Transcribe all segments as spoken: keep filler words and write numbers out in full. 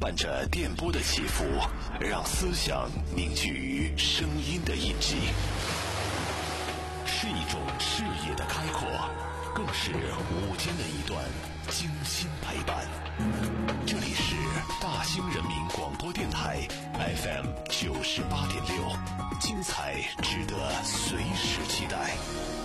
伴着电波的起伏，让思想凝聚于声音的印记，是一种视野的开阔，更是午间的一段精心陪伴。这里是大兴人民广播电台 F M 九十八点六，精彩值得随时期待。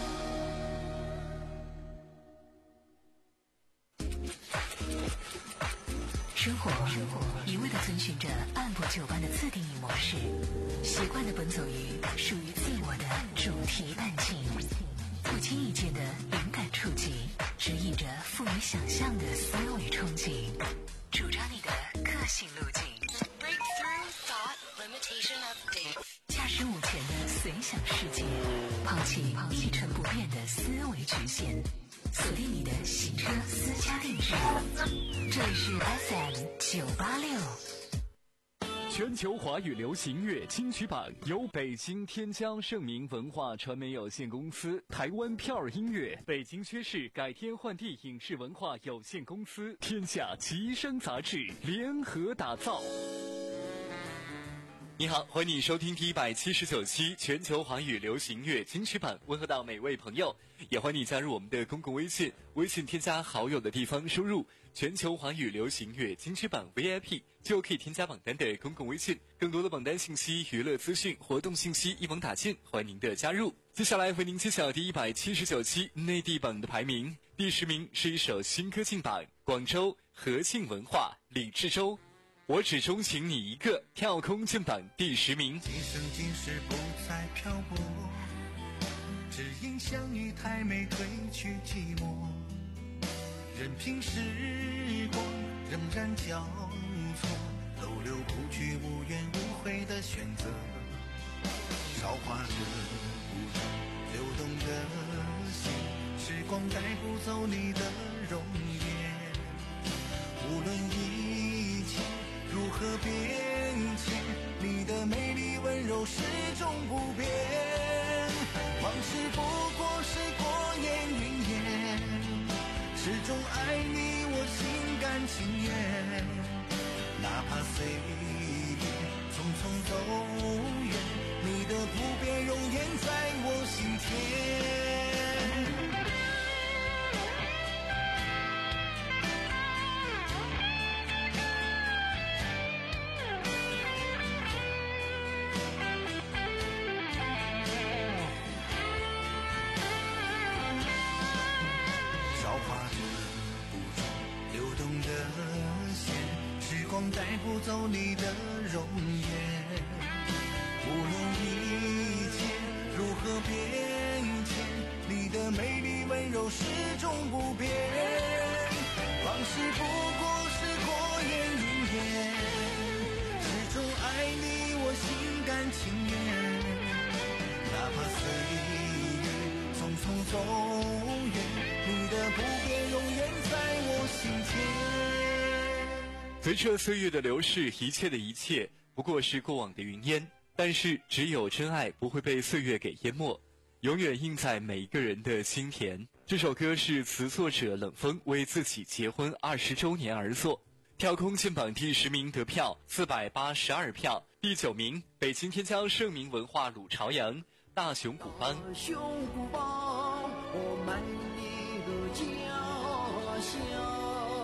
生活一味地遵循着按部就班的自定义模式，习惯地奔走于属于自我的主题弹琴，不经意间的灵感触及，指引着富于想象的思维憧憬，主张你的个性路径。Breakthrough Thought Limitation Update， 驾驶午前的随想世界，抛弃一成不变的思维局限，锁定你的洗车私家定制。这里是 F M 九八六。 全球华语流行乐金曲榜由北京天江盛明文化传媒有限公司、台湾票儿音乐、北京薛氏改天换地影视文化有限公司、天下奇声杂志联合打造。你好，欢迎你收听第一百七十九期全球华语流行乐金曲榜，问候到每位朋友，也欢迎你加入我们的公共微信，微信添加好友的地方输入全球华语流行乐金曲榜 V I P 就可以添加榜单的公共微信，更多的榜单信息、娱乐资讯、活动信息一网打尽，欢迎您的加入。接下来为您揭晓第一百七十九期内地榜的排名，第十名是一首新歌进榜，广州和庆文化李志洲，我只钟情你一个，跳空进榜第十名。 今生今世不再漂泊，只因相遇太美，褪去寂寞，任凭时光仍然交错，逗留不去，无怨无悔的选择，韶华着不住流动的心，时光带不走你的容颜，无论一切如何变迁，你的美丽温柔始终不变，往事不过是过眼云烟，始终爱你我心甘情愿，哪怕岁月匆匆走远，你的不变容颜在我心田。时光带不走你的容颜，无论一切如何变迁，你的美丽温柔始终不变，往事不过是过眼云烟，始终爱你我心甘情愿，哪怕岁月匆匆走远，你的不变永远在我心田。 随着岁月的流逝，一切的一切不过是过往的云烟，但是只有真爱不会被岁月给淹没，永远印在每一个人的心田。这首歌是词作者冷风为自己结婚二十周年而作，跳空进榜第十名得票四百八十二票，第九名北京天江盛明文化鲁朝阳大熊古帮。 大熊古帮，我美丽的家乡，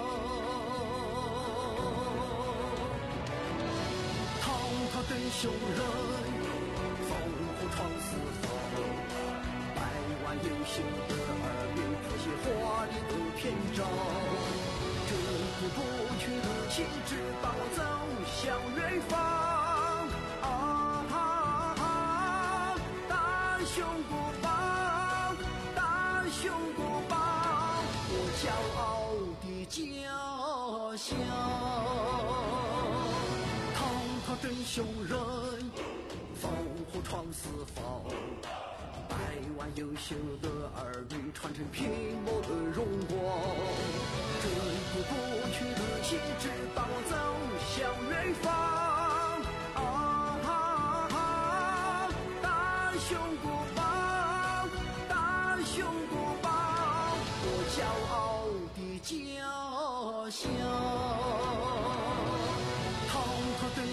对雄人，烽火闯四方，百万优秀的儿女谱写华丽的篇章，这股不屈的旗帜把我走向远方。啊啊啊！大熊古帮，大熊古帮，我骄傲的家乡。对雄人，烽火闯四方，百万优秀的儿女传承拼搏的荣光，这股不屈的旗帜把我走向远方。啊啊啊！大熊古帮，大熊古帮，我骄傲的家乡。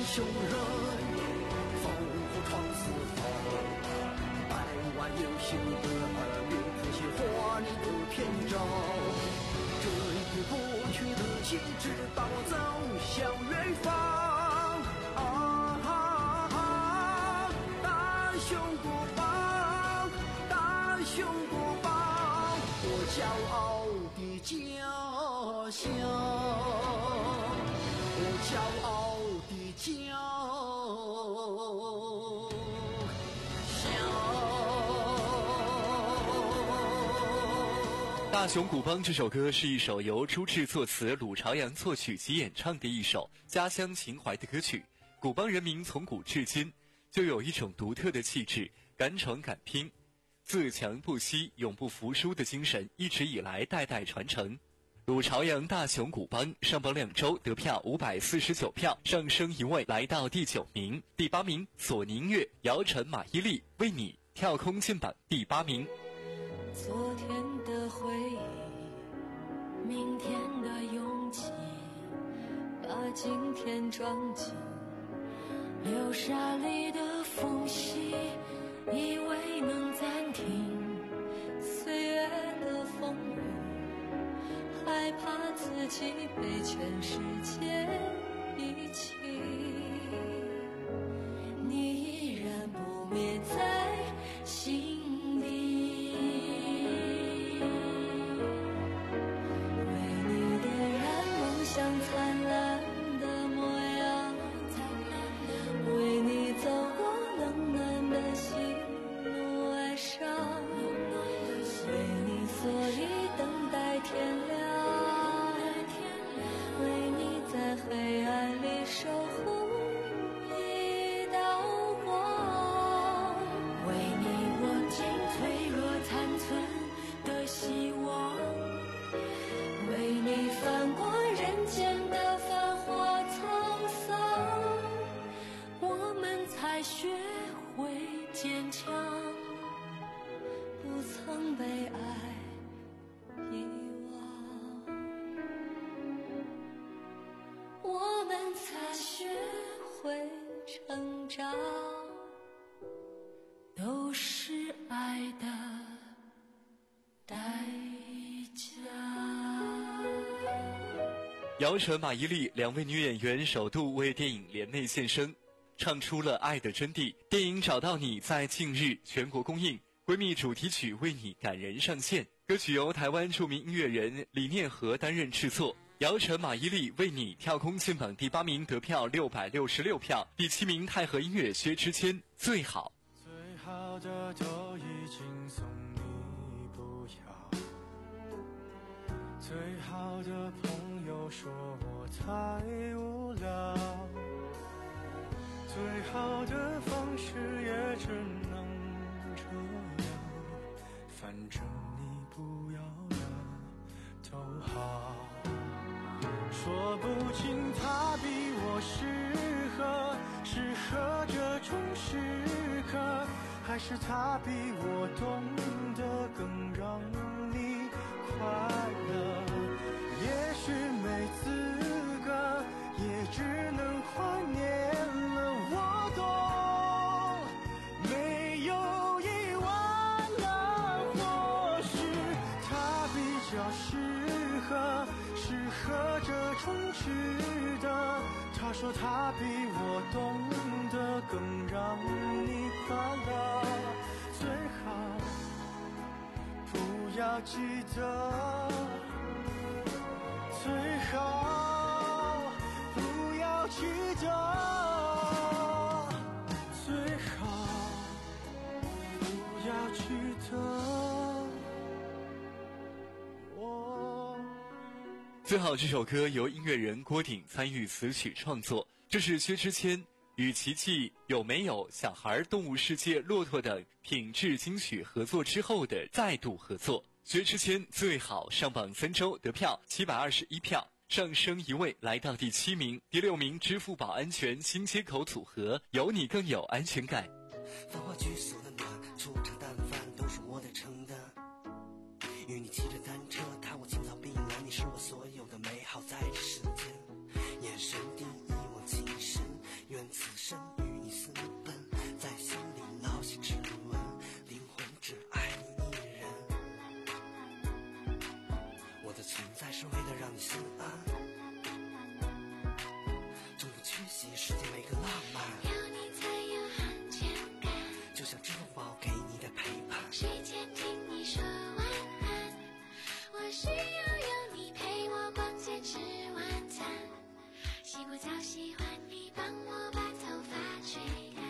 雄人，烽火闯四方，百万有心的儿女谱写华丽的篇章。这一支过去的旗帜伴我走向远方。啊哈哈，大雄过邦，大雄过邦，我骄傲的家乡，我骄傲的家 《大雄古邦》这首歌是一首由朱志作词、鲁朝阳作曲及演唱的一首家乡情怀的歌曲。古邦人民从古至今就有一种独特的气质，敢闯敢拼，自强不息、永不服输的精神一直以来代代传承。鲁朝阳《大雄古邦》上榜两周得票五百四十九票，上升一位来到第九名。第八名索尼音乐姚晨马伊琍为你跳空进榜第八名。 昨天的回忆，明天的勇气，把今天装进流沙里的缝隙，以为能暂停岁月的风雨，害怕自己被全世界遗弃，你依然不灭在心底。像灿烂的模样，为你走过冷暖的喜怒哀伤，为你所以等待天亮，为你在黑暗里守护一道光，为你握紧脆弱残存的希望，为你翻过人间的繁华沧桑，我们才学会坚强，不曾被爱遗忘，我们才学会成长，都是爱的代价。 姚晨、马伊琍两位女演员首度为电影联袂献声，唱出了爱的真谛。电影《找到你》在近日全国公映，闺蜜主题曲为你感人上线。歌曲由台湾著名音乐人李念和担任制作。姚晨、马伊琍为你跳空进榜第八名，得票六百六十六票。第七名太和音乐薛之谦最好。 最好的都已经送你不要，最好的朋友说我太无聊，最好的方式也只能这样，反正你不要的都好。说不清他比我适合，适合这种时刻，还是他比我懂得更让你快乐。也许没资格，也只能怀念了。我懂，没有遗忘了。或许他比较适合，适合这种值得。他说他比我懂得更让你快乐。最好不要记得，最好不要记得，最好不要记得我。 最好这首歌由音乐人郭顶参与词曲创作，这是薛之谦与奇迹、有没有、小孩、动物世界、骆驼等品质金曲合作之后的再度合作。薛之谦最好上榜三周得票七百二十一票，上升一位来到第七名。第六名支付宝安全新街口组合有你更有安全感。 繁华居所的暖，粗茶淡饭都是我得承担。与你骑着单车，踏过青草碧蓝，你是我所有的美好，在这世间，眼神第一往情深，愿让你心安，终不缺席世界每个浪漫， 有你才有安全感， 就像支付宝给你的陪伴， 睡前听你说晚安，我需要有你陪我逛街吃晚餐，洗过澡喜欢你帮我把头发吹干，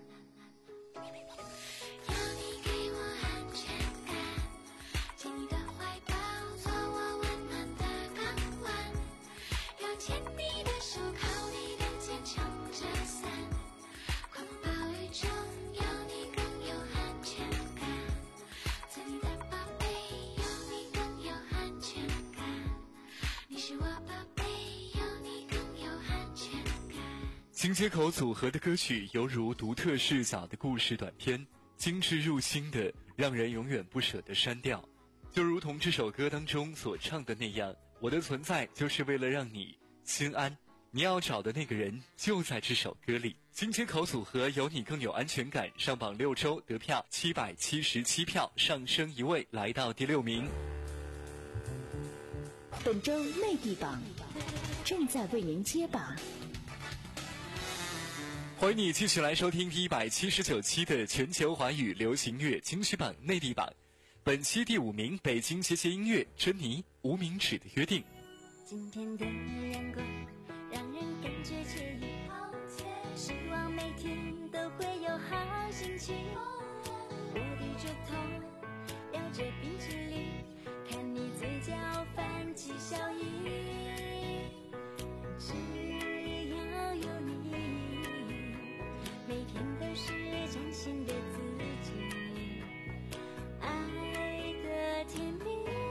有你给我安全感，紧你的怀抱做我温暖的港湾，有牵你的手靠你的肩撑着伞，狂风暴雨中有你更有安全感，做你的宝贝有你更有安全感，你是我宝贝有你更有安全感。 新街口组合的歌曲犹如独特视角的故事短片，精致入心的让人永远不舍得删掉。就如同这首歌当中所唱的那样，我的存在就是为了让你心安，你要找的那个人就在这首歌里。新街口组合有你更有安全感上榜六周，得票七百七十七票，上升一位来到第六名。 本周内地榜正在为您揭榜。 欢迎你继续来收听第一百七十九期的全球华语流行乐金曲榜内地榜。本期第五名，北京节节音乐，珍妮《无名指的约定》。 今天的阳光让人感觉惬意，希望每天都会有好心情。我低着头咬着冰淇淋，看你嘴角泛起笑意，只要有你，每天都是崭新的自己，爱的甜蜜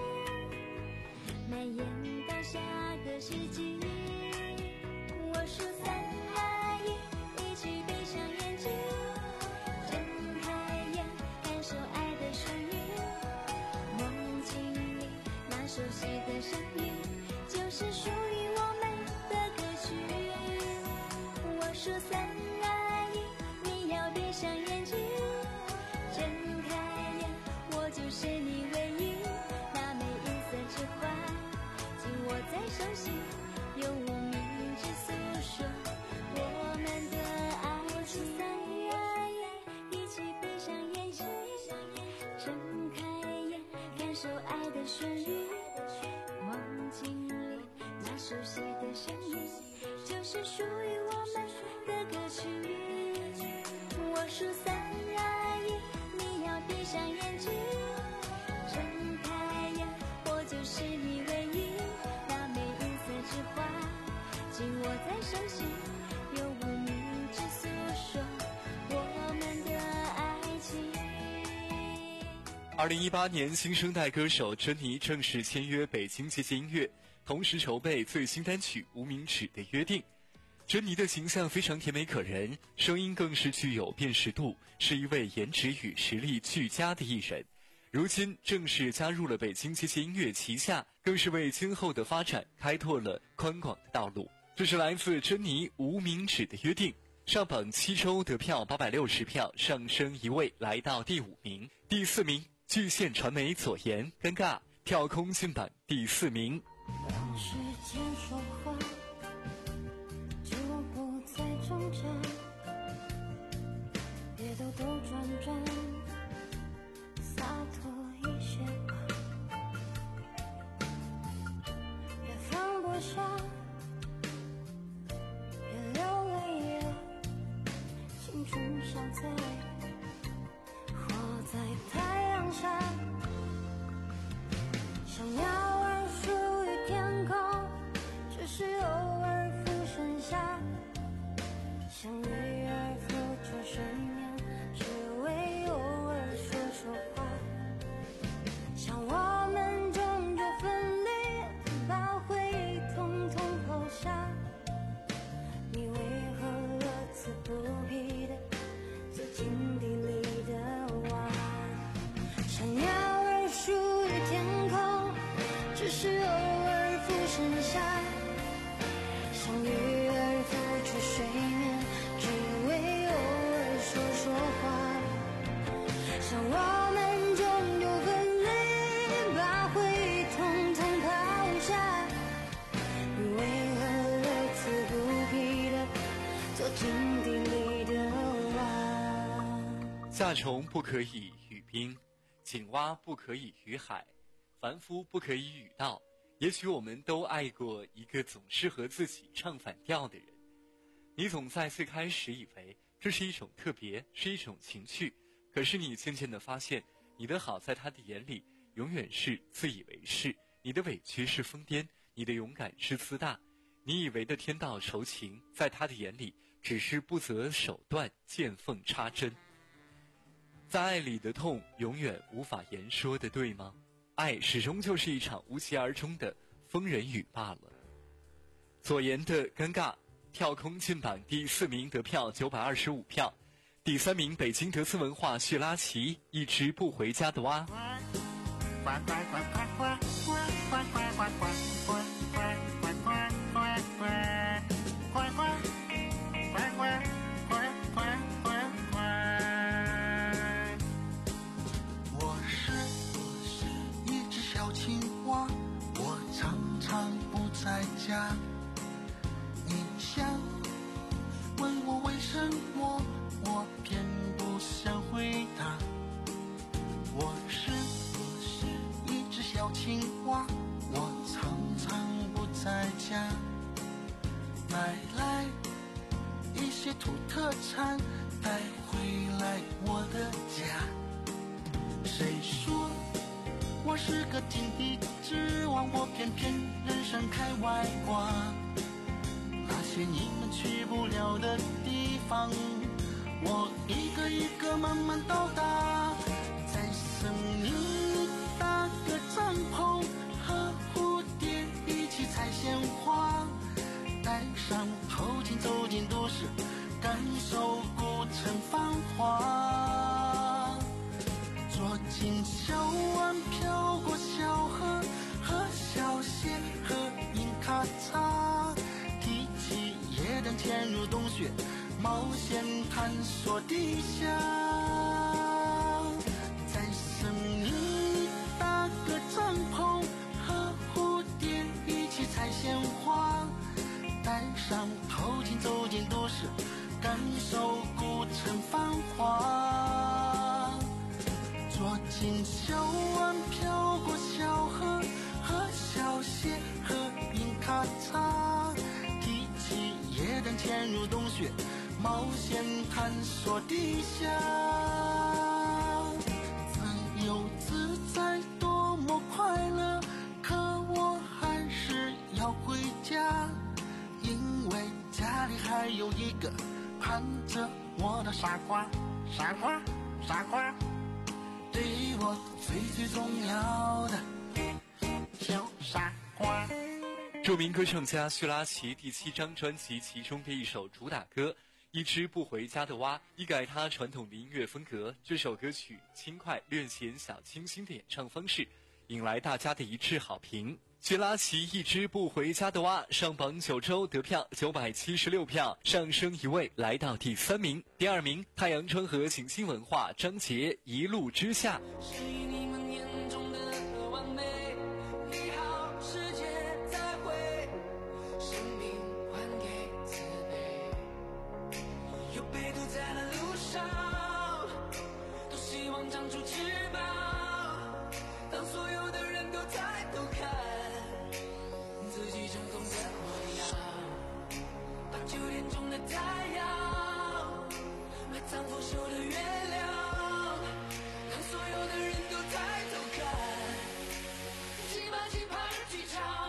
蔓延到下个世纪。我数三二一，一起闭上眼睛，睁开眼感受爱的旋律，梦境里那熟悉的声音就是属于我们的歌曲。我数三二一，你要闭上眼睛，睁开眼我就是你唯一，那枚银色之花紧握在手心，用无名指诉说我们的爱情。三二一，一起闭上眼睛，睁开眼感受爱的旋律，梦境里那熟悉的声音就是属于我们的歌曲。我数三二一，你要闭上眼睛，睁开眼我就是你唯一，那枚银色之花紧握在手心，用无名指诉说我们的爱情。 二零一八年，新生代歌手珍妮正式签约北京节节音乐，同时筹备最新单曲《无名指的约定》。珍妮的形象非常甜美可人，声音更是具有辨识度，是一位颜值与实力俱佳的艺人。如今正式加入了北京节节音乐旗下，更是为今后的发展开拓了宽广的道路。这是来自珍妮《无名指的约定》，上榜七周，得票八百六十票，上升一位来到第五名。第四名，巨献传媒左岩尴尬跳空进榜第四名。 让时间说话，就不再挣扎，别兜兜转转，洒脱一些吧，别放不下，别流泪了，青春少在，活在太阳下，想要而属于天空，只是偶尔浮生下，像鱼儿浮出水面，只为偶尔说说话，想我们终究分离，把回忆统统抛下，你为何乐此不疲的走进地里的蛙，想要而属于天空，只是偶尔浮生下，像鱼儿浮出水面，只为偶尔说说话，想我们终究分离，把回忆统统抛下， 夏虫不可以语冰，井蛙不可以语海，凡夫不可以语道。也许我们都爱过一个总是和自己唱反调的人，你总在最开始以为这是一种特别，是一种情趣，可是你渐渐地发现，你的好在他的眼里永远是自以为是，你的委屈是疯癫，你的勇敢是自大，你以为的天道酬勤，在他的眼里只是不择手段，见缝插针。在爱里的痛永远无法言说的，对吗？爱始终就是一场无疾而终的疯人雨罢了。左岩的尴尬跳空进榜第四名，得票九百二十五票。第三名，北京德斯文化叙拉奇，一只不回家的蛙。 呱呱呱呱呱呱呱呱呱呱呱呱呱呱呱呱呱呱我是一只小青蛙，我常常不在家。你想问我为什么，我偏不想回答。我是一只小青蛙，我常常不在家。买来一些土特产带回来我的家。谁说我是个井底之蛙，我偏偏人生开外挂。那些你们去不了的地方，我一个一个慢慢到达。在森林搭个帐篷，和蝴蝶一起采鲜花，戴上头巾走进都市，感受古城繁华。坐进小湾飘过小河，和小蟹和印卡嚓，提起夜灯潜入洞穴，冒险探索地下。在森林里搭个帐篷，和蝴蝶一起采鲜花，戴上头巾走进都市，感受古城繁华。坐进小湾飘过小河，和小蟹和印卡嚓，提起夜灯潜入洞穴，冒险探索地下。自由自在多么快乐，可我还是要回家，因为家里还有一个盼着我的傻瓜，傻瓜，傻瓜，对我最最重要的小傻瓜。 著名歌唱家叙拉奇第七张专辑其中的一首主打歌《一只不回家的蛙》，一改他传统的音乐风格，这首歌曲轻快略显小清新的演唱方式引来大家的一致好评。叙拉奇《一只不回家的蛙》上榜九周，得票九百七十六票，上升一位来到第三名。第二名，太阳川河行星文化张杰《一路之下》。 是你们眼中的完美，你好，世界再会，生命还给慈悲，有被堵在了路上，都希望长出翅膀，当所有的人都抬头看自己成功的模样，把九点钟的太阳埋藏腐朽的月亮，让所有的人都抬头看七八七八剧场。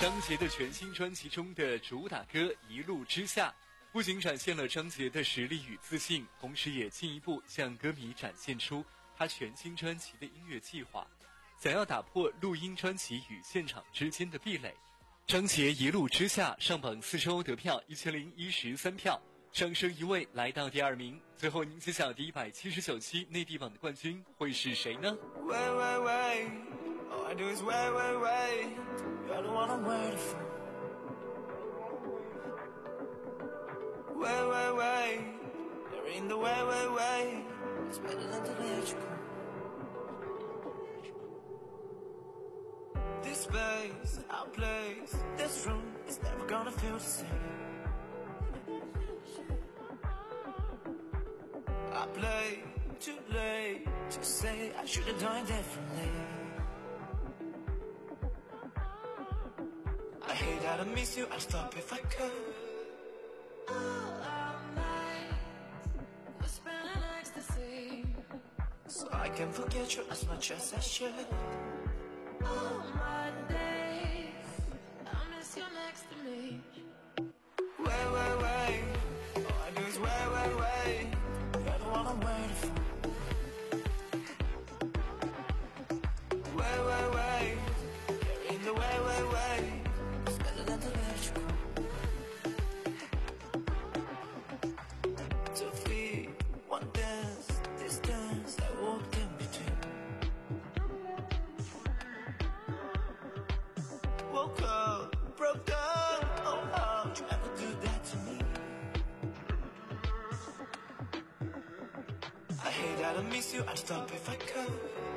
张杰的全新专辑中的主打歌《一路之下》，不仅展现了张杰的实力与自信，同时也进一步向歌迷展现出他全新专辑的音乐计划，想要打破录音专辑与现场之间的壁垒。张杰《一路之下》上榜四周得票一千零一十三票，上升一位来到第二名。最后您揭晓第一百七十九期内地榜的冠军会是谁呢？ 喂喂喂 All I do is wait, wait, wait. You're the one I'm waiting for. Wait, wait, wait. There ain't the way, wait, wait. It's better than to let you go. This space, our place, this room is never gonna feel the same. I play too late to say I should have done it differently. I hate that I miss you, I'd stop if I could. All our nights, we're spending ecstasy, so I can forget you as much as I should. All my days, I miss you next to me. Wait, wait, wait, all I do is wait, wait, wait. You're the one I'm waiting for. Wait, wait, wait, you're in the way, wait, wait. It's better than to let you go. Two feet, one dance, distance I walked in between. Woke up, broke down, oh how'd you ever do that to me? I hate that I miss you, I'd stop if I could.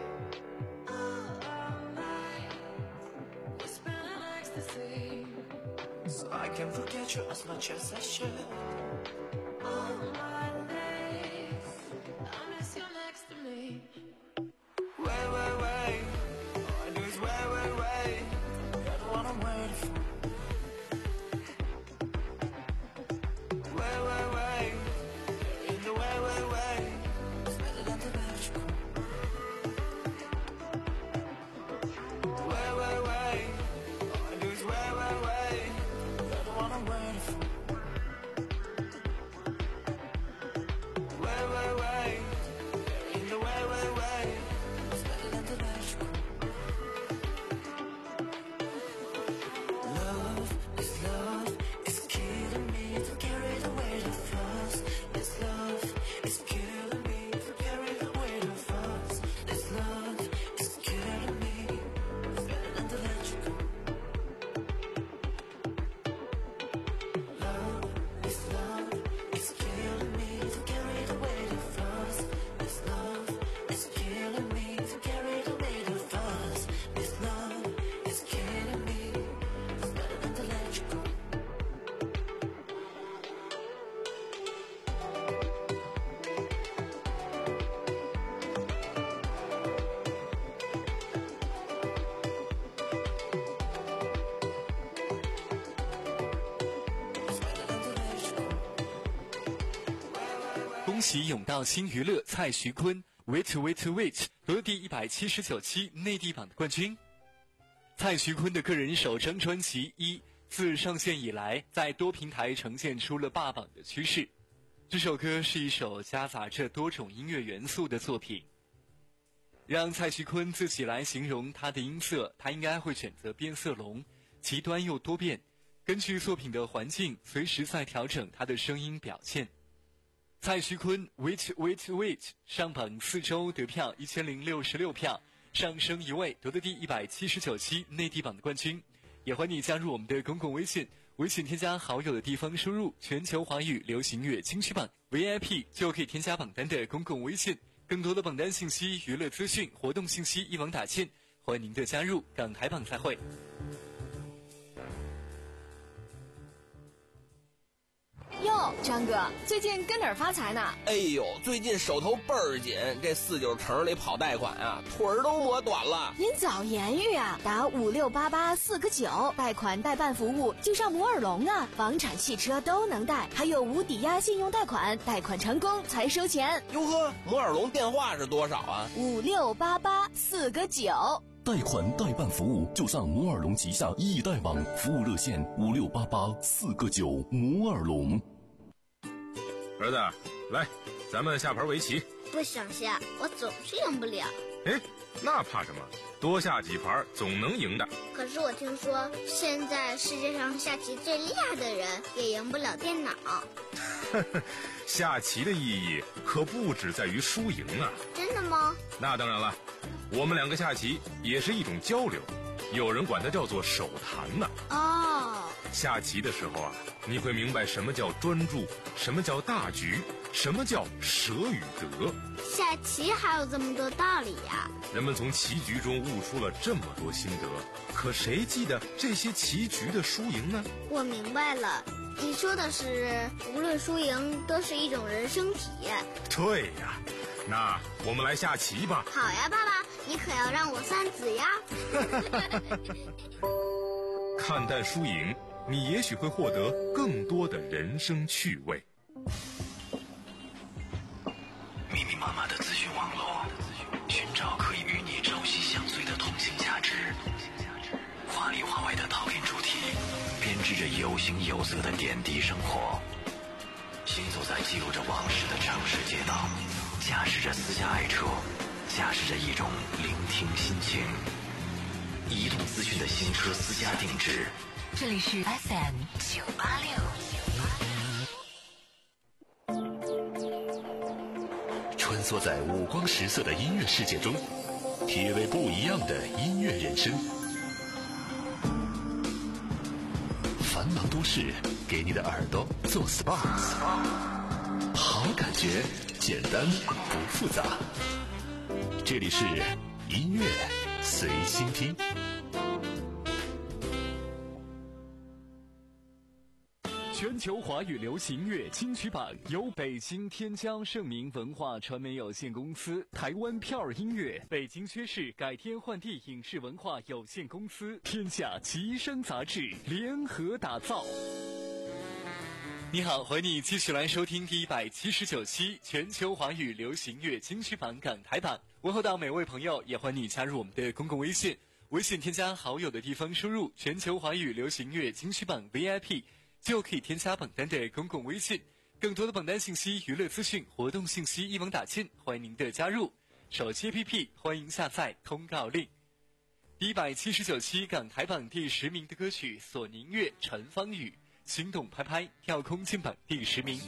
So I can forget you as much as I should. All my days, I miss you next to me. Wait, wait, wait, all I do is wait, wait, wait. You're the one I'm waiting for. Wait, wait, wait, you're in the way, wait, wait. It's better than to let you go. Wait, wait, wait, all I do is wait, wait, wait. You're the one I'm waiting for. Wait, wait, wait, you're in the way, wait, wait. It's better than to let you go. Love, this love is killing me to carry the weight of us. This love is killing me to carry the weight of us. This love is killing me. It's better than to let you go. Love, this love is killing me to carry the weight of us. This love is killing me to carry the weight of us. This love is killing me. It's better than to let you go. 恭喜永道新娱乐蔡徐坤 Wait Wait Wait 夺第一百七十九期内地榜的冠军。蔡徐坤的个人首张专辑《一》自上线以来，在多平台呈现出了霸榜的趋势。这首歌是一首夹杂着多种音乐元素的作品。让蔡徐坤自己来形容他的音色，他应该会选择变色龙，极端又多变，根据作品的环境，随时在调整他的声音表现。蔡徐坤 Wait Wait Wait 上榜四周得票一千零六十六票，上升一位夺得第一百七十九期内地榜的冠军。也欢迎你加入我们的公共微信，微信添加好友的地方输入全球华语流行乐金曲榜 V I P 就可以添加榜单的公共微信，更多的榜单信息、娱乐资讯、活动信息一网打尽，欢迎您的加入。港台榜再会。 哟，张哥，最近跟哪儿发财呢？ 哎呦，最近手头倍儿紧，这四九城里跑贷款啊，腿儿都磨短了。 您早言语啊，打五六八八四个九，贷款代办服务就上摩尔龙啊，房产、汽车都能贷，还有无抵押信用贷款，贷款成功才收钱。 哟呵，摩尔龙电话是多少啊？ 五六八八四个九。 贷款代办服务就上摩尔龙旗下易贷网，服务热线五六八八四个九。摩尔龙。 儿子，来，咱们下盘围棋。 不想下，我总是赢不了。 哎，那怕什么？多下几盘总能赢的。 可是我听说，现在世界上下棋最厉害的人也赢不了电脑。 下棋的意义可不只在于输赢啊！ 真的吗？ 那当然了，我们两个下棋也是一种交流，有人管它叫做手谈呢。 哦， 下棋的时候啊，你会明白什么叫专注，什么叫大局，什么叫舍与得。 下棋还有这么多道理呀！ 人们从棋局中悟出了这么多心得，可谁记得这些棋局的输赢呢？ 我明白了，你说的是无论输赢都是一种人生体验。 对呀，那我们来下棋吧。 好呀，爸爸，你可要让我三子呀。 看淡输赢，你也许会获得更多的人生趣味。 密密麻麻的资讯网络，寻找可以与你朝夕相随的通信价值，华里华外的陶片主题，编织着有形有色的点滴生活。行走在记录着往事的城市街道，驾驶着私家爱车，驾驶着一种聆听心情。移动资讯的新车私家定制， 这里是 F M 九八六。 穿梭在五光十色的音乐世界中，体味不一样的音乐人生。繁忙都市给你的耳朵做 S P A， 好感觉简单不复杂。这里是音乐随心听。 全球华语流行乐金曲榜由北京天江盛名文化传媒有限公司、台湾票儿音乐、北京薛氏改天换地影视文化有限公司、天下奇声杂志联合打造。你好，欢迎你继续来收听第一百七十九期全球华语流行乐金曲榜港台榜。问候到每位朋友，也欢迎你加入我们的公共微信，微信添加好友的地方输入全球华语流行乐金曲榜 V I P， 就可以添加榜单的公共微信。更多的榜单信息、娱乐资讯、活动信息一网打尽，欢迎您的加入。手机 A P P 欢迎下载通告令。第一百七十九期港台榜第十名的歌曲，索尼音乐陈芳语心动拍拍跳空进榜第十名。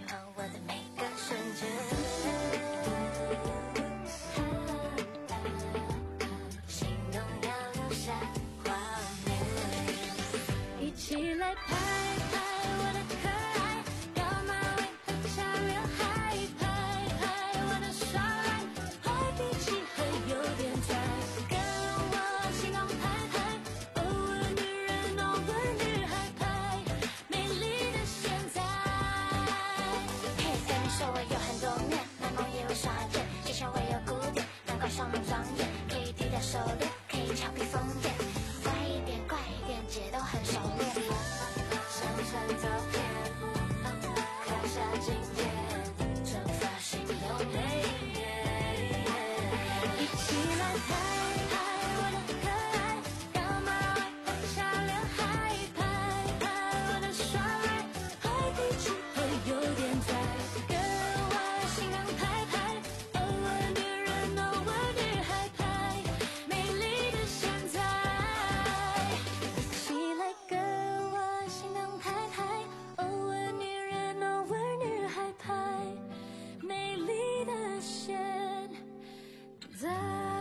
一起来拍拍我的可爱，要马尾和小刘海，拍拍我的耍赖，坏脾气还有点拽，跟我心动拍拍，偶尔女人偶尔女孩拍，美丽的现在。嘿，跟你说我有很多面，难梦也会耍贱，之前我有古典，难怪上门装眼，可以低调收敛，可以俏皮疯癫，乖一点怪一点，姐都很熟练。上传照片，看下今天，整发型都美艳。一起来拍拍我的可爱，要马尾和小刘海，拍拍我的耍赖，坏脾气会有点拽，跟我心动拍拍，偶尔女人偶尔女孩拍，美丽的现在。一起来跟我心动拍拍，偶尔女人偶尔女孩拍，美丽的现在。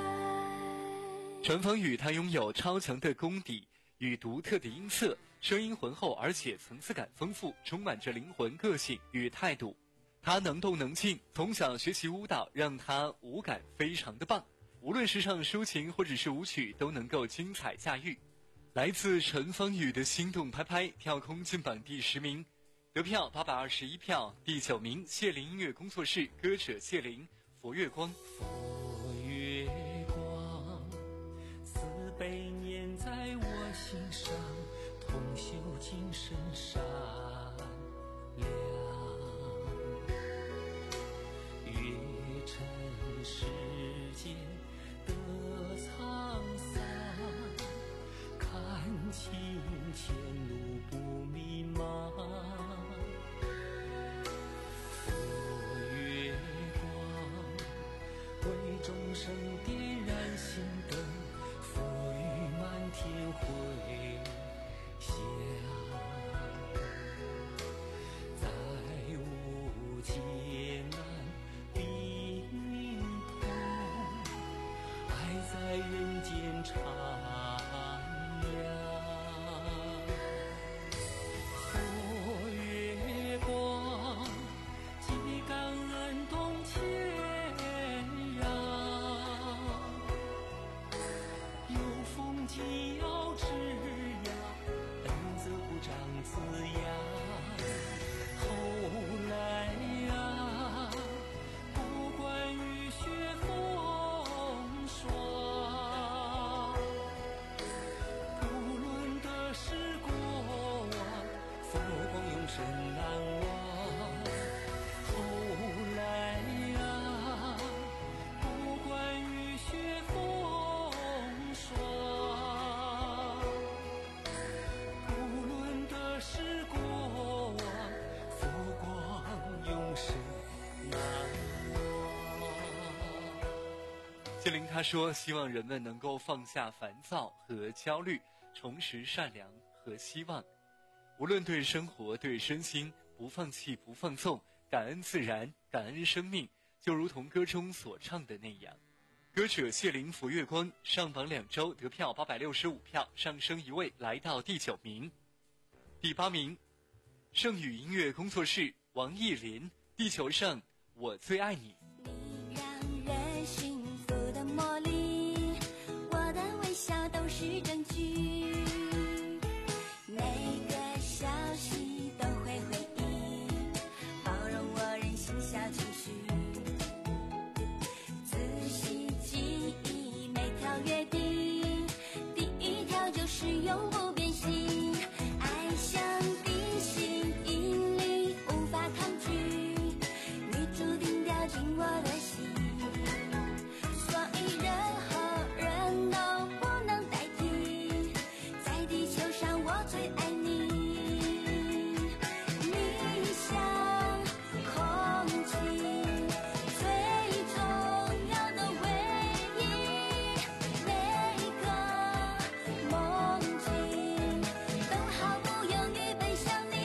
陈芳语她拥有超强的功底与独特的音色，声音浑厚而且层次感丰富，充满着灵魂、个性与态度。她能动能静，从小学习舞蹈，让她舞感非常的棒，无论是唱抒情或者是舞曲都能够精彩驾驭。来自陈芳语的心动拍拍跳空进榜第十名，得票八百二十一票。第九名谢林音乐工作室歌者谢林佛月光。 佛月光，慈悲念在我心上，同修精神善良。月尘世间的沧桑， 谢玲她说，希望人们能够放下烦躁和焦虑，重拾善良和希望。无论对生活对身心，不放弃不放纵，感恩自然，感恩生命，就如同歌中所唱的那样。歌者谢玲福月光上榜两周，得票八百六十五票，上升一位来到第九名。第八名，圣宇音乐工作室王艺林，地球上我最爱你。 你让人幸福的魔力，我的微笑都是证据，每个消息都会回忆，包容我任性小情绪，仔细记忆每条约定，第一条就是永不变心，爱像地心引力无法抗拒，你注定掉进我的心，所以任何人都不能代替，在地球上我最爱你，你像空气最重要的唯一，每个梦境都毫不犹豫奔向你，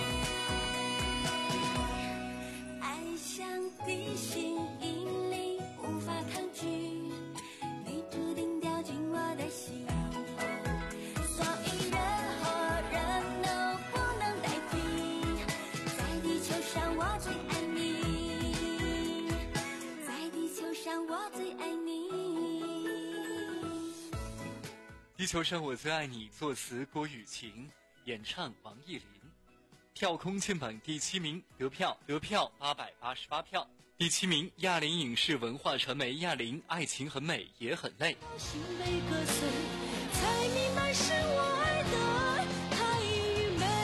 爱像地心引力无法抗拒，你注定掉进我的心，所以任何人都不能代替，在地球上我最爱你，在地球上我最爱你。 地球上我最爱你，作词郭雨晴，演唱王艺林。跳空键榜第七名，得票得票八百八十八票。第七名，亚林影视文化传媒亚林，爱情很美也很累。 心被割碎，才明白是我爱的太愚昧。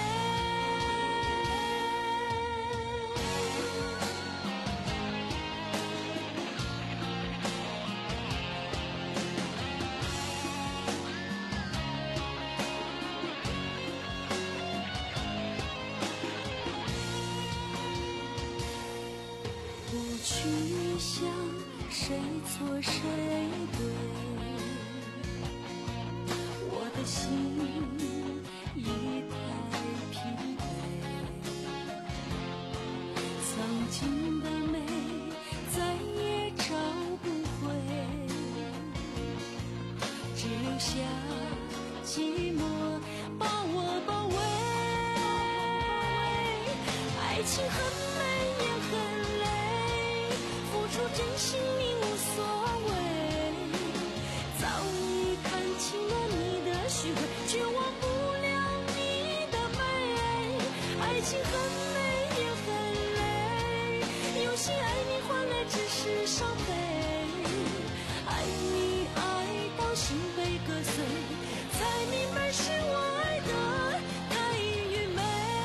不去想谁错谁对，我的心已太疲惫，曾经的美再也找不回，只留下寂寞把我包围。爱情很美也很累，付出真心你无所谓，早已看清了你的虚伪，却忘不了你的美。爱情很美也很累，用心爱你换来只是伤悲，爱你爱到心被割碎，才明白是我爱的太愚昧。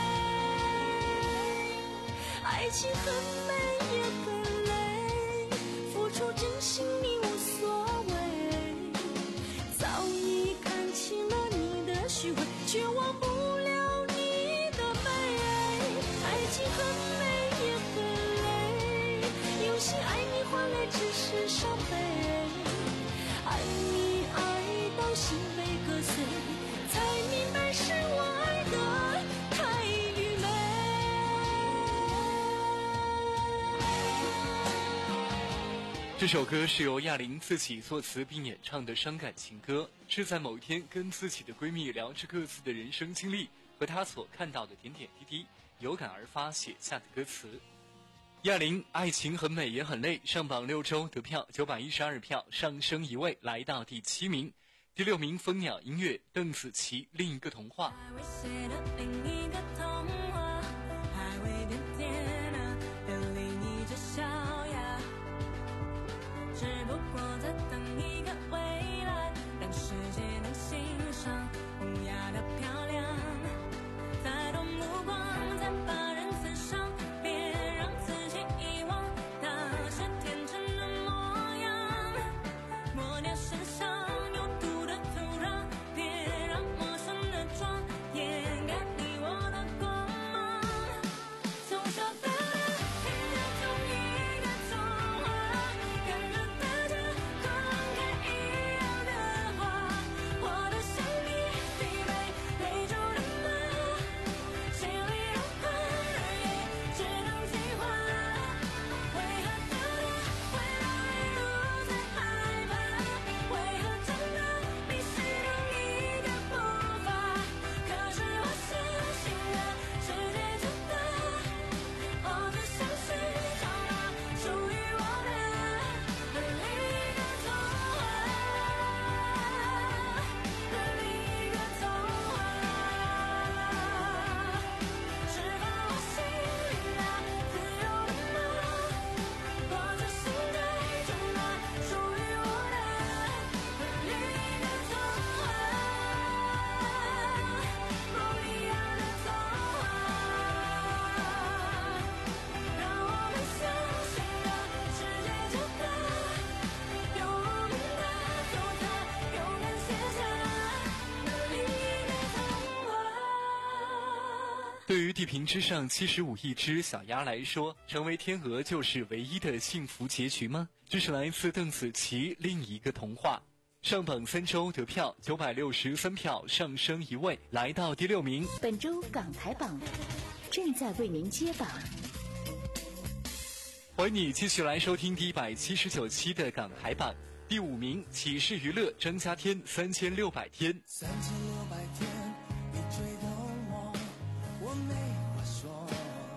爱情很美也很累，付出真心你无所谓，早已看清了你的虚伪，却忘不了你的美。爱情很美也很累，用心爱你换来只是伤悲，爱你爱到心被割碎，才明白是我爱的太愚昧。 这首歌是由亚玲自己作词并演唱的伤感情歌，是在某一天跟自己的闺蜜聊着各自的人生经历和她所看到的点点滴滴，有感而发写下的歌词。亚玲爱情很美也很累，上榜六周，得票九百一十二票，上升一位来到第七名。第六名，蜂鸟音乐邓紫棋另一个童话。 还未写的另一个童话，还未点点啊，别离你这小呀，只不过在等一个未来，让世界能欣赏无涯的漂亮。再多目光，再把人刺伤，别让自己遗忘那些天真的模样。抹掉身上有毒的土壤，别让陌生的妆掩盖你对于地平之上七十五亿只小鸭来说，成为天鹅就是唯一的幸福结局吗？这是来自邓紫棋另一个童话。上榜三周得票九百六十三票，上升一位，来到第六名。 本周港台榜正在为您揭榜。 欢迎你继续来收听第一百七十九期的港台榜。第五名，启示娱乐张家天三千六百天。 三千六百天，你追动我，我没话说。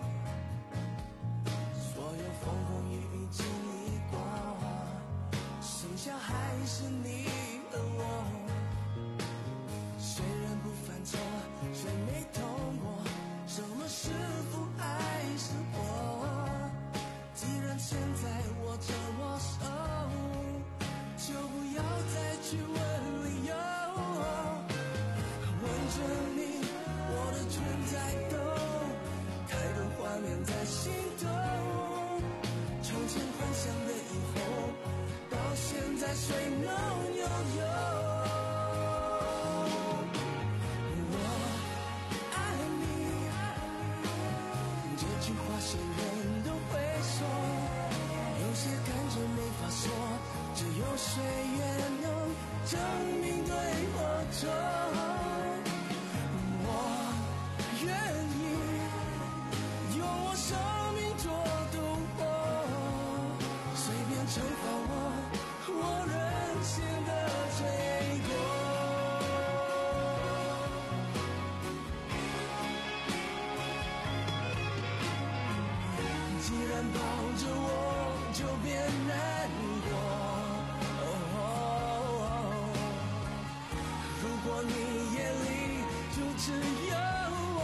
所有风风雨雨经历过，剩下还是你和我。谁人不犯错，谁没痛过？什么是父爱是我？既然现在握着我手，就不要再去问理由，问着你，我的存在都太多画面在心头，从前幻想的以后，到现在谁能拥有？我爱你，这句话谁人都会说，有些感觉没法说，只有岁月能证明对或错。我愿意用我生命做赌博，随便惩罚我，我任性的罪过。既然抱着我，就别难过。如果你眼里就只有我，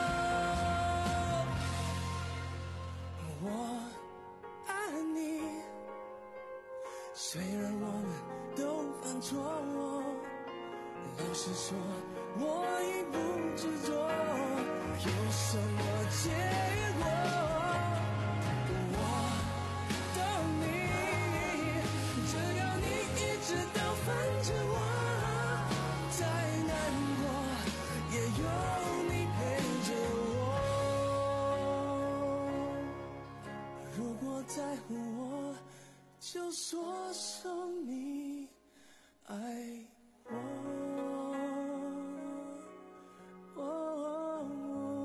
我爱你。虽然我们都犯错，老实说，我已不执着，有什么结果？在乎我，就说声你爱我。哦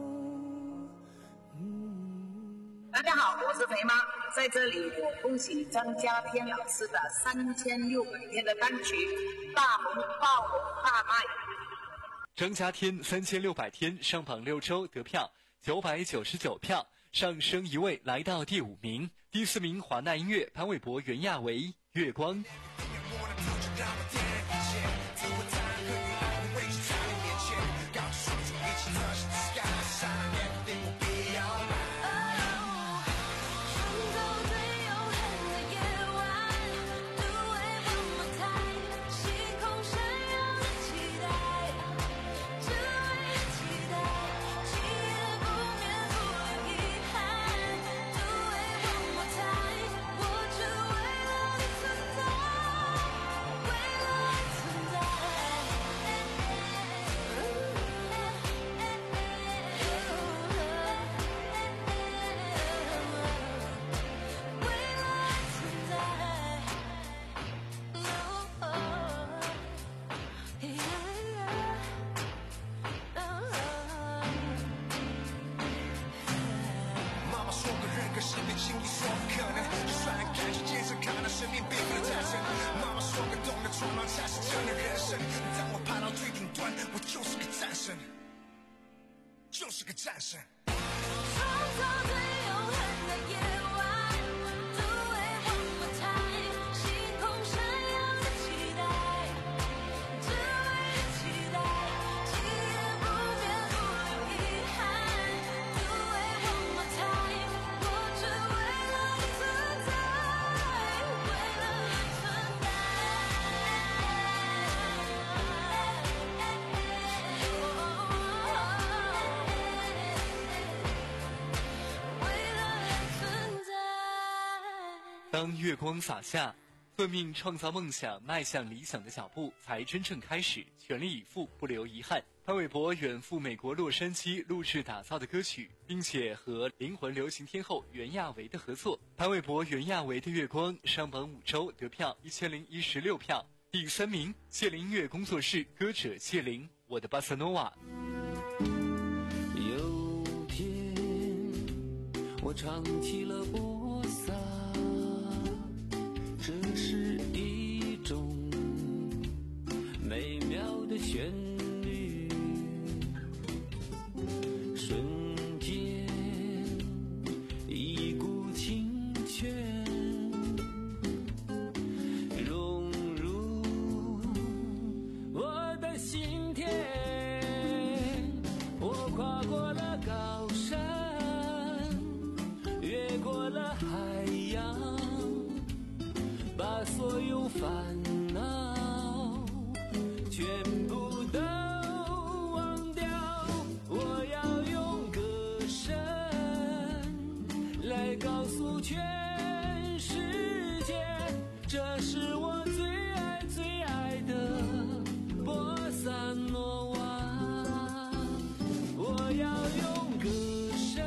嗯、大家好，我是肥妈，在这里我恭喜张家天老师的三千六百天的单曲《大红爆红大卖》。 张家天三千六百天上榜六周得票九百九十九票，上升一位，来到第五名。第四名，华纳音乐潘玮柏、袁娅维《月光》。 就是个战神。 当月光洒下， 奋命创造梦想，迈向理想的脚步才真正开始，全力以赴，不留遗憾。潘玮柏远赴美国洛杉矶录制打造的歌曲，并且和灵魂流行天后袁娅维的合作。潘玮柏袁娅维的月光上榜五周，得票一千零一十六票。第三名，谢林音乐工作室歌者谢林，我的巴塞诺瓦。 有天我唱起了波萨，这是一种美妙的旋律，瞬间一股清泉融入我的心田。我跨过了高山，越过了海洋，把所有烦恼全部都忘掉。我要用歌声来告诉全世界，这是我最爱最爱的波萨诺瓦。我要用歌声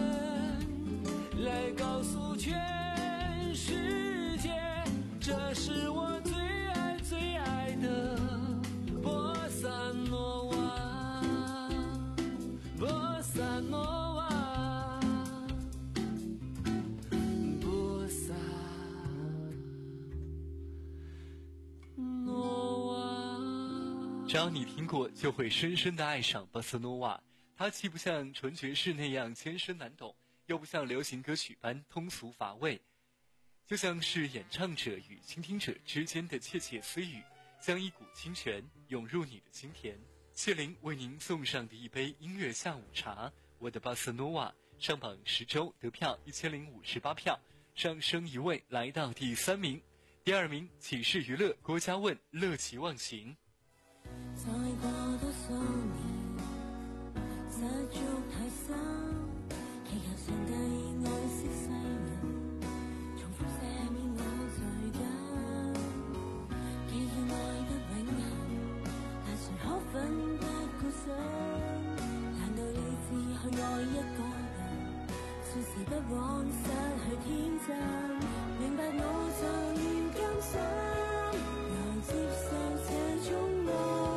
来告诉全世界，这是我最爱最爱的波萨诺瓦，波萨诺瓦，波萨诺瓦。 只要你听过，就会深深地爱上巴塞诺瓦。它既不像纯爵士那样艰深难懂，又不像流行歌曲般通俗乏味，就像是演唱者与倾听者之间的窃窃私语，将一股清泉涌入你的心田。谢林为您送上的一杯音乐下午茶，我的巴塞诺瓦上榜十周，得票一千零五十八票，上升一位来到第三名。第二名，启示娱乐郭嘉问乐其忘形。 再過多數年，失足太深，祈求上帝愛惜世人，重複赦免我罪緊。既然愛得永恆，但誰可奮不顧身？難道理智去愛一個人，說時不枉失去天真？明白我就願甘心，來接受這種愛。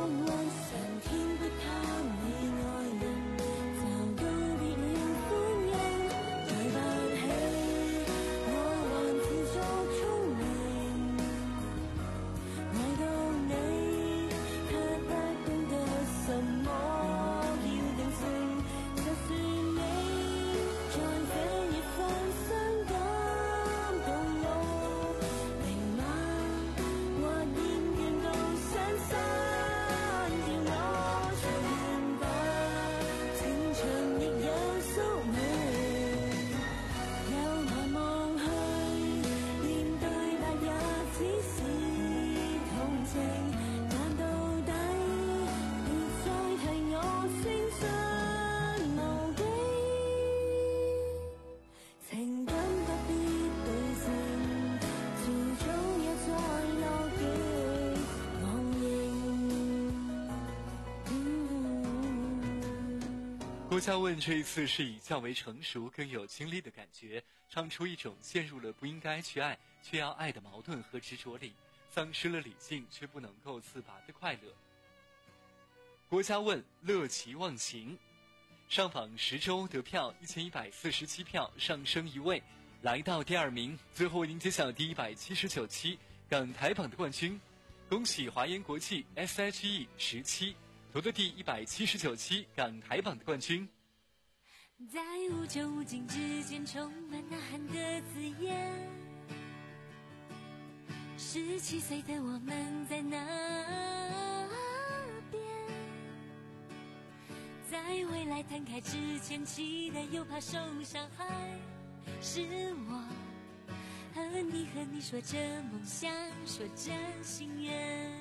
郭嘉问这一次是以较为成熟更有经历的感觉，唱出一种陷入了不应该去爱却要爱的矛盾和执着里，丧失了理性却不能够自拔的快乐。郭嘉问乐其忘形上榜十周，得票一千一百四十七票，上升一位来到第二名。最后为您揭晓第一百七十九期港台榜的冠军，恭喜华研国际 S H E 十七夺得第一百七十九期港台榜的冠军。 在无穷无尽之间充满呐喊的字眼，十七岁的我们在那边，在未来摊开之前期待又怕受伤害，是我和你和你说着梦想，说着心愿，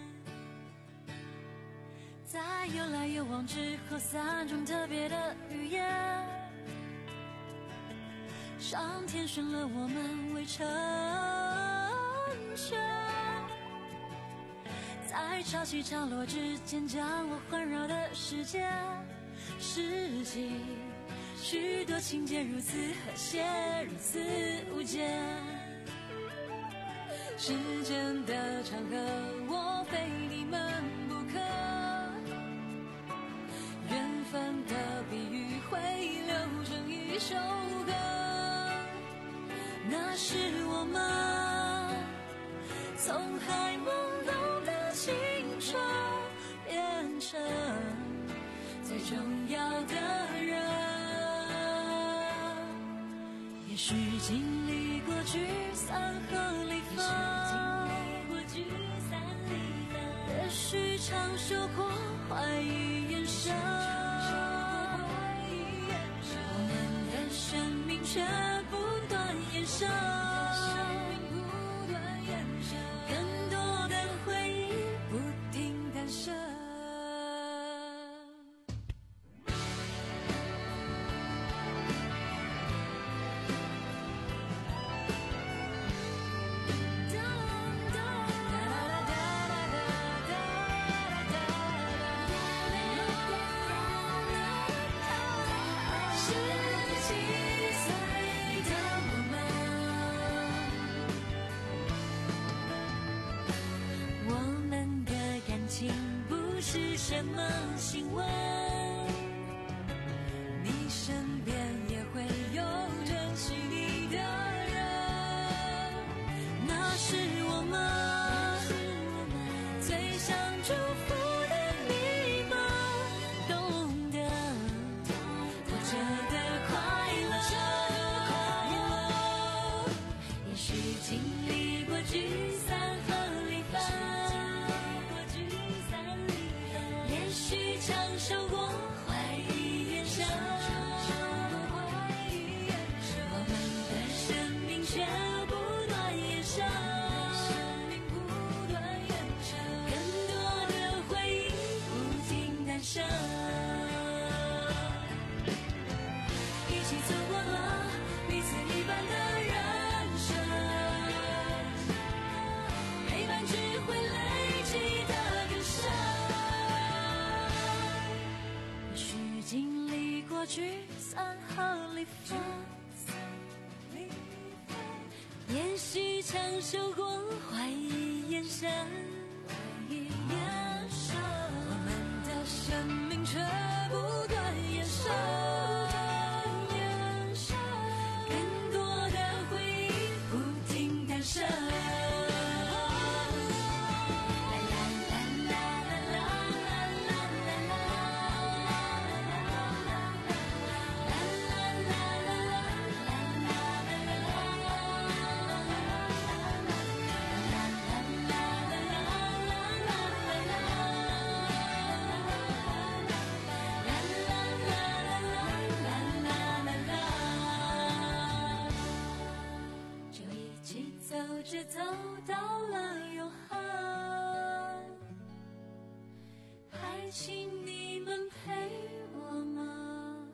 在有来有往之后三种特别的语言，上天选了我们为城雪，在潮起潮落之间将我环绕的世界，世纪许多情节如此和谐，如此无间。时间的长河，我非你们不可。缘分的比喻会流成一首歌，那是我们从还懵懂的青春变成最重要的人。也许经历过聚散和离分，也许尝受过怀疑眼神，我们的生命却不断延伸，更多的回忆不停诞生。什么新闻？你身边也会有珍惜你的人，那是我们最想祝福的你们，懂得活着的快乐。也许经历过聚散和离分，尝受过怀疑眼神，我们的生命却不断延伸，更多的回忆不停诞生。一起走过了彼此一半的人生，陪伴只会累积的更深。经历过聚散和离分，也许承受过怀疑眼神，我们的生命却不断延伸，更多的回忆不停诞生。走到了永恒，还请你们陪我们。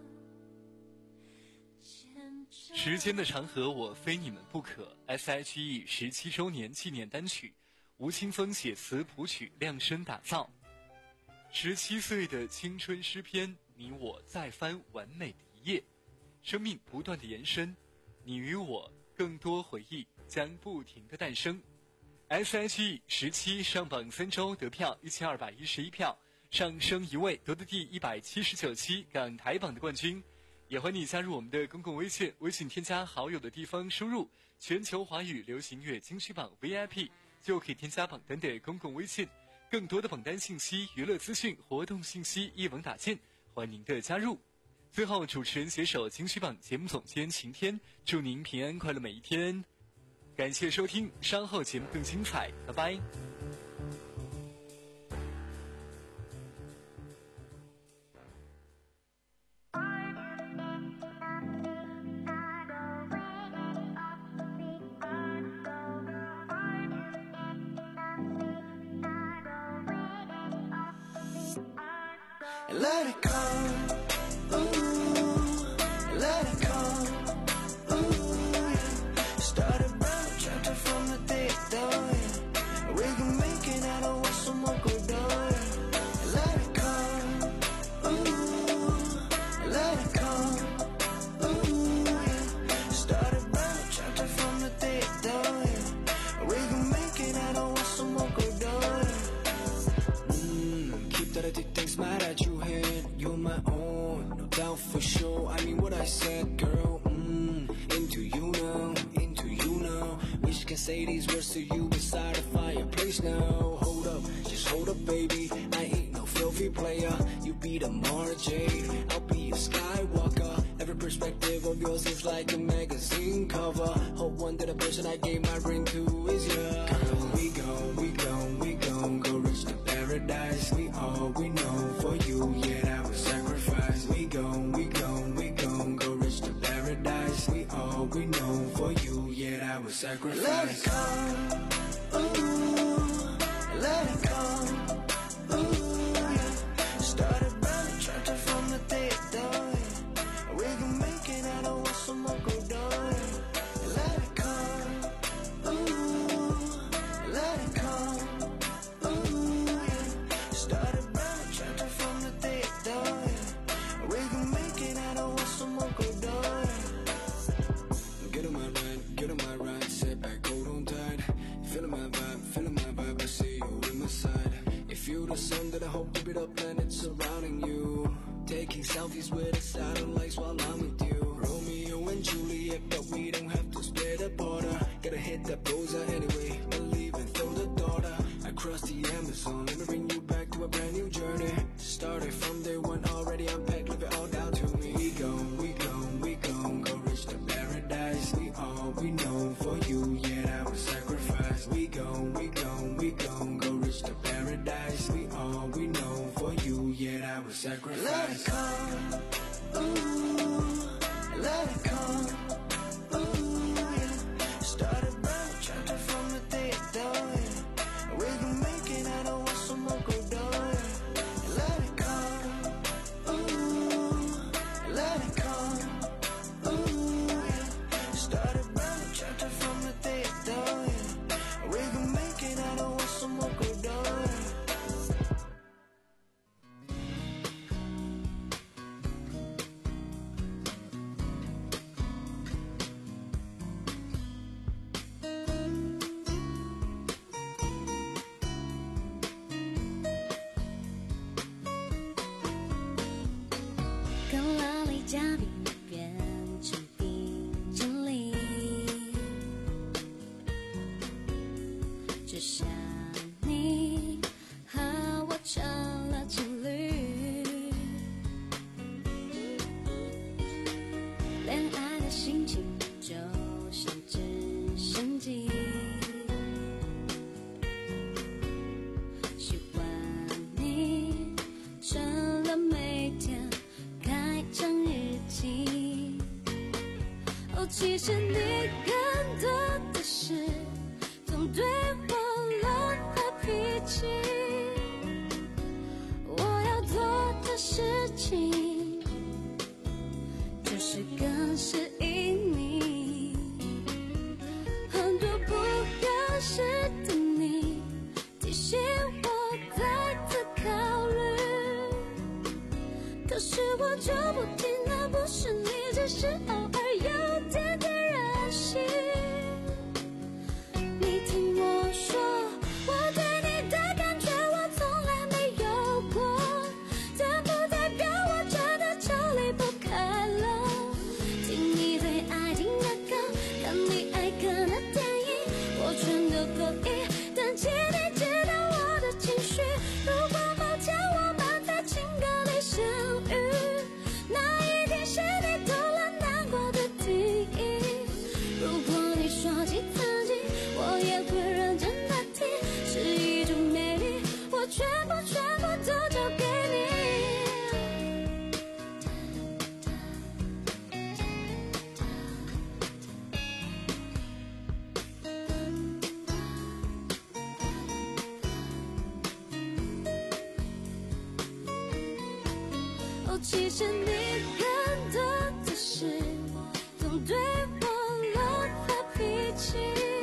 时间的长河，我非你们不可。S H E 十七周年纪念单曲，吴青峰写词谱曲量身打造。十七岁的青春诗篇，你我再翻完美的一页，生命不断的延伸，你与我更多回忆将不停的诞生。 S H E 十七上榜三周得票一千二百一十一票，上升一位，夺得第一百七十九期港台榜的冠军。也欢迎你加入我们的公共微信，微信添加好友的地方输入全球华语流行乐金曲榜 V I P 就可以添加榜单的公共微信，更多的榜单信息、娱乐资讯、活动信息一网打尽，欢迎您的加入。最后，主持人携手金曲榜节目总监晴天，祝您平安快乐每一天。感谢收听，稍后节目更精彩，拜拜。 Let it come, ooh, let it come, ooh, yeah. Start a brand new chapter from the day down, yeah. can say these words to you beside a fireplace now. Hold up, just hold up, baby. I ain't no filthy player. You be the Mara Jade, I'll be a Skywalker. Every perspective of yours is like a magazine cover. Hope one day the person I gave my ring to is yours. Girl, we go, we go, we go, go reach the paradise. We all we know for you, yeah, that was sacrifice. We go, we go, we go, go reach the paradise. We all we know for you, yeah, that was sacrifice. Let it come, ooh, let it come, ooh, yeah. Started running, tried to from the day down. We can make it out of what's some more go down. Let it come, ooh, let it come, ooh, yeah. Started running, tried to from the day down. We can make it out of what's some more go down. Get on my ride, get on my ride, sit back, hold on tight. Feeling my vibe, feeling my vibe, I see you in my side. If you the sun that I hope to be the planet surrounding you. Taking selfies with the satellites while I'm with you. Romeo and Juliet, but we don't have to split a border. Gotta hit that bullseye anyway, believe and throw the daughter. Across the Amazon, let me bring you back to a brand new journey. Started from day one, already unpacked, leave it all down to me. We go, we go, we go, go reach the paradise. We all we know for you, yeah, that was sacrifice. We go, we go, we go, go reach the paradise. We all we know for you, yeah, that was sacrifice. Let it come, ooh, let it come, ooh, yeah. Started running, tried to from the day down, yeah. We can make it out of what's some more go down, yeah. Let it come, ooh, let it come, ooh, yeah. Started running, tried to from the day down, yeah. We can make it out of what's some more go down, yeah. 跟拉力嘉宾变成冰淇淋，只想你和我成了情侣，恋爱的心情就像直升机，喜欢你成了每天开张日记。哦，其实你更多的是总对我乱发脾气，我要做的事情就是更适应你，很多不合适的你提醒我再次考虑，可是我就不听，那不是你，只是偶尔有点点任性。你听我说，我对你的感觉我从来没有过，但不代表我真的就离不开了。听你最爱听的歌，看你爱看的电影，我全都可以，但请你知道我的情绪。如果某天我们在情歌里相遇，那一定是你偷了难过的提议。如果你说起自己，我也会认真的听，是一种美丽，我全部全部都交给你。哦，其实你更多的是总对我乱发脾气，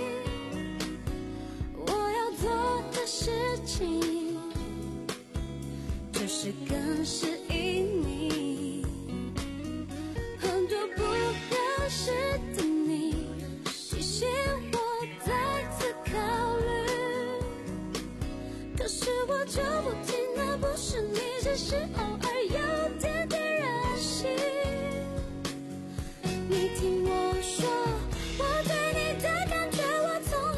我要做的事情就是更适应你，很多不合适的你提醒我再次考虑，可是我就不听，那不是你，只是偶尔有点点任性。你听我说，我对你的感觉我从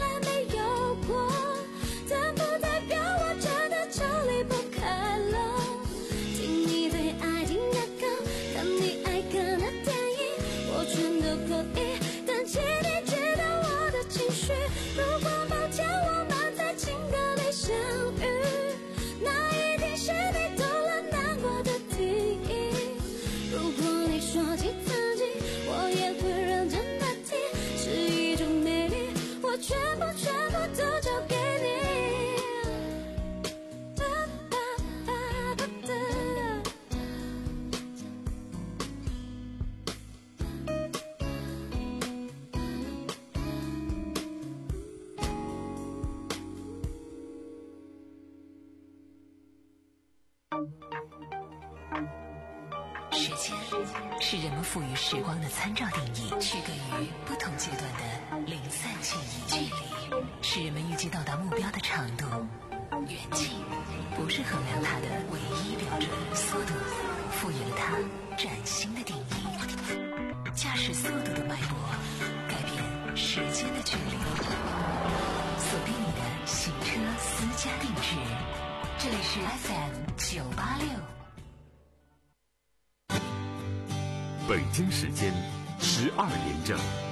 间是人们赋予时光的参照定义，区隔于不同阶段的零散记忆。距离是人们预计到达目标的长度，远近不是衡量它的唯一标准。速度赋予了它崭新的定义，驾驶速度的脉搏改变时间的距离。锁定你的行车私家定制，这里是 F M 九八六。 北京时间十二点整。